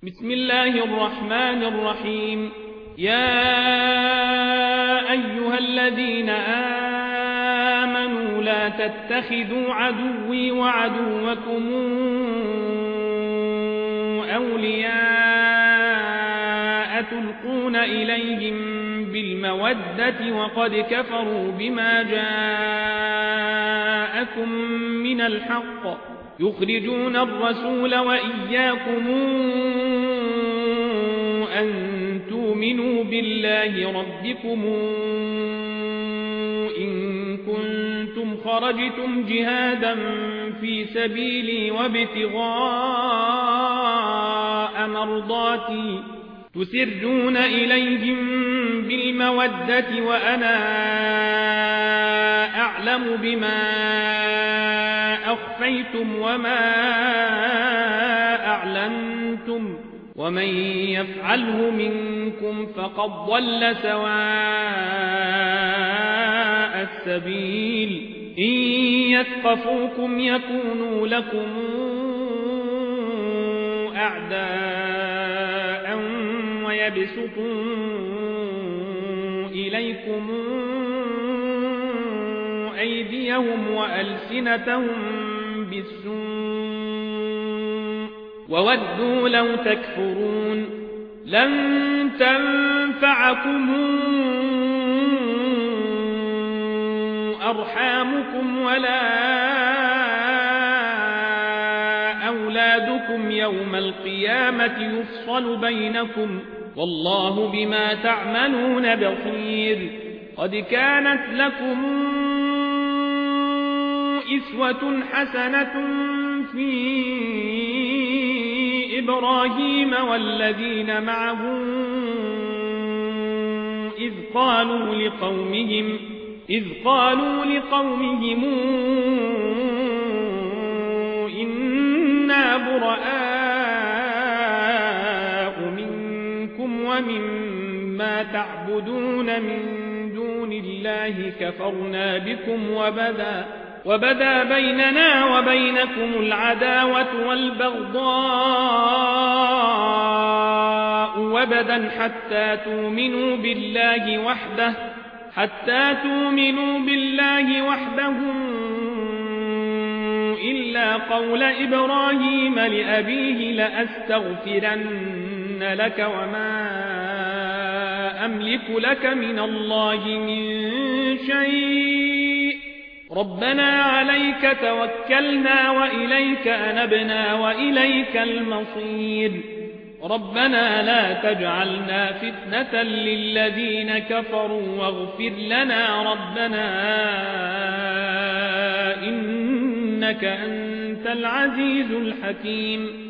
بسم الله الرحمن الرحيم. يا أيها الذين آمنوا لا تتخذوا عدوي وعدوكم أولياء تلقون إليهم بالمودة وقد كفروا بما جاءكم من الحق يخرجون الرسول وإياكم أن تؤمنوا بالله ربكم إن كنتم خرجتم جهادا في سبيلي وابتغاء مرضاتي تسرون إليهم بالمودة وأنا أعلم بما أخفيتم وما أعلنتم ومن يفعله منكم فقد ضل سواء السبيل. إن يثقفوكم يكونوا لكم أعداء ويبسطوا إليكم أيديهم وألسنتهم بالسوء وودوا لو تكفرون. لن تنفعكم أرحامكم ولا أولادكم يوم القيامة يفصل بينكم والله بما تعملون بصير. قد كانت لكم أسوة حسنة في إبراهيم والذين معه إذ قالوا لقومهم إنا براء منكم ومما تعبدون من دون الله كفرنا بكم وبدا بيننا وبينكم العداوة والبغضاء وبدا حتى تؤمنوا بالله وحده إلا قول إبراهيم لأبيه لأستغفرن لك وما أملك لك من الله من شيء ربنا عليك توكلنا وإليك أنبنا وإليك المصير. ربنا لا تجعلنا فتنة للذين كفروا واغفر لنا ربنا إنك أنت العزيز الحكيم.